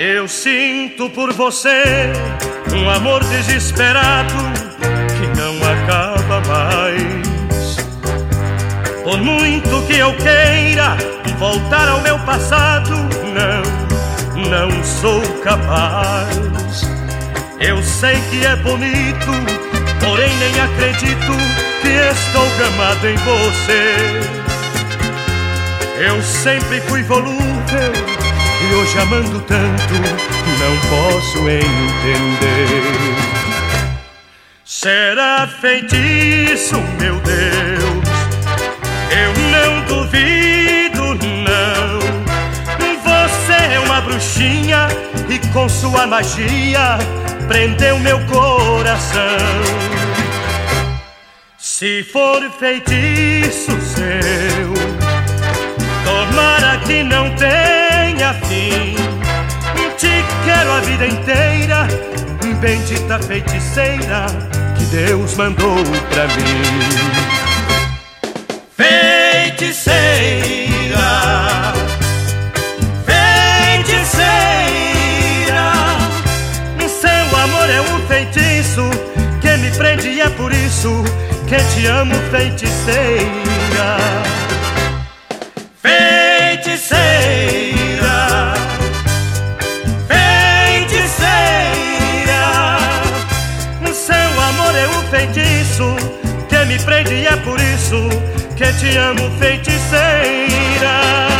Eu sinto por você um amor desesperado que não acaba mais. Por muito que eu queira voltar ao meu passado, não sou capaz. Eu sei que é bonito, porém nem acredito que estou gamado em você. Eu sempre fui volúvel e hoje amando tanto não posso entender. Será feitiço, meu Deus? Eu não duvido, não. Você é uma bruxinha e com sua magia prendeu meu coração. Se for feitiço seu, tomara que não tenha fim. Te quero a vida inteira, bendita feiticeira que Deus mandou pra mim. Feiticeira, feiticeira, seu amor é um feitiço que me prende e é por isso que te amo, feiticeira. Feiticeira, feiticeira, seu amor é um feitiço que me prende e é por isso que te amo, feiticeira.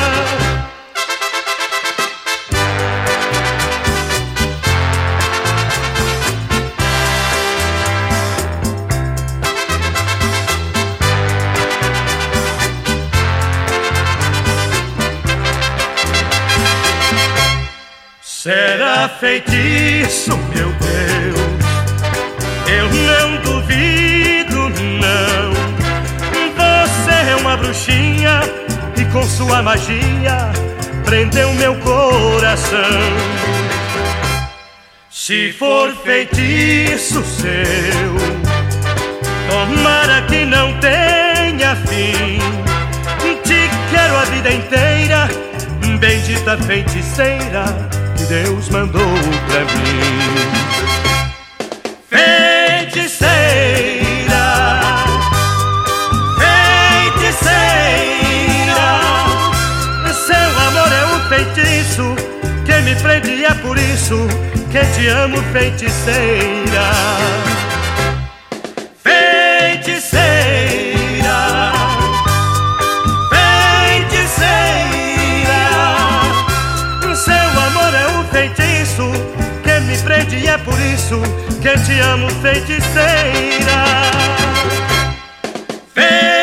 Será feitiço, meu Deus? Eu não duvido, não. Você é uma bruxinha e com sua magia prendeu meu coração. Se for feitiço seu, tomara que não tenha fim. Te quero a vida inteira, bendita feiticeira que Deus mandou pra mim. Feiticeira, feiticeira, seu amor é um feitiço que me prende e é por isso que te amo, feiticeira. Feiticeira, feitiço que me prende e é por isso que te amo, feiticeira.